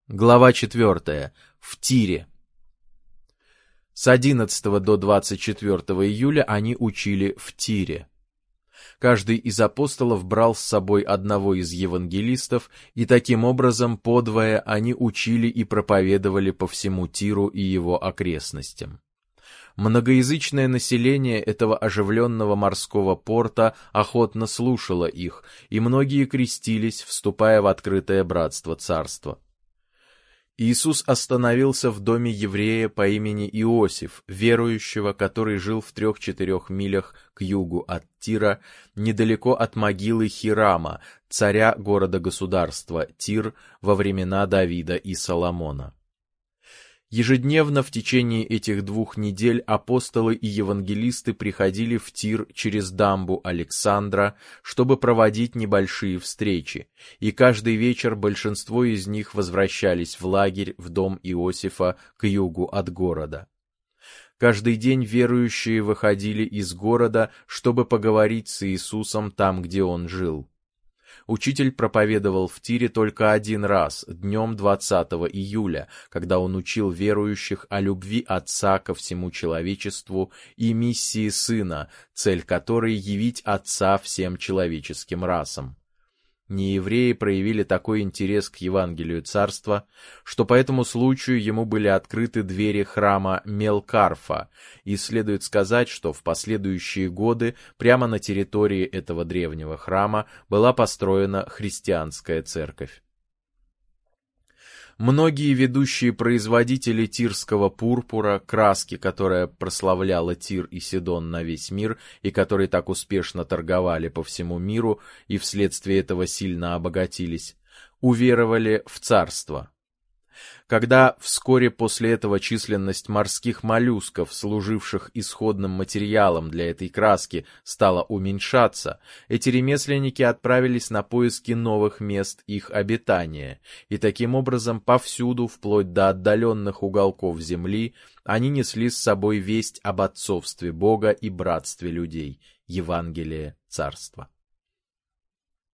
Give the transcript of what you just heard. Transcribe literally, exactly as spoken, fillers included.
Глава четвёртая. В Тире. С одиннадцатого до двадцать четвёртого июля они учили в Тире. Каждый из апостолов брал с собой одного из евангелистов, и таким образом подвое они учили и проповедовали по всему Тиру и его окрестностям. Многоязычное население этого оживленного морского порта охотно слушало их, и многие крестились, вступая в открытое братство царства. Иисус остановился в доме еврея по имени Иосиф, верующего, который жил в трех-четырех милях к югу от Тира, недалеко от могилы Хирама, царя города-государства Тир во времена Давида и Соломона. Ежедневно в течение этих двух недель апостолы и евангелисты приходили в Тир через дамбу Александра, чтобы проводить небольшие встречи, и каждый вечер большинство из них возвращались в лагерь в дом Иосифа к югу от города. Каждый день верующие выходили из города, чтобы поговорить с Иисусом там, где он жил. Учитель проповедовал в Тире только один раз, днем двадцатого июля, когда он учил верующих о любви Отца ко всему человечеству и миссии Сына, цель которой — явить Отца всем человеческим расам. Неевреи проявили такой интерес к Евангелию Царства, что по этому случаю ему были открыты двери храма Мелкарфа, и следует сказать, что в последующие годы прямо на территории этого древнего храма была построена христианская церковь. Многие ведущие производители тирского пурпура, краски, которая прославляла Тир и Сидон на весь мир и которые так успешно торговали по всему миру и вследствие этого сильно обогатились, уверовали в царство. Когда вскоре после этого численность морских моллюсков, служивших исходным материалом для этой краски, стала уменьшаться, эти ремесленники отправились на поиски новых мест их обитания, и таким образом повсюду, вплоть до отдаленных уголков земли, они несли с собой весть об отцовстве Бога и братстве людей, Евангелие Царства.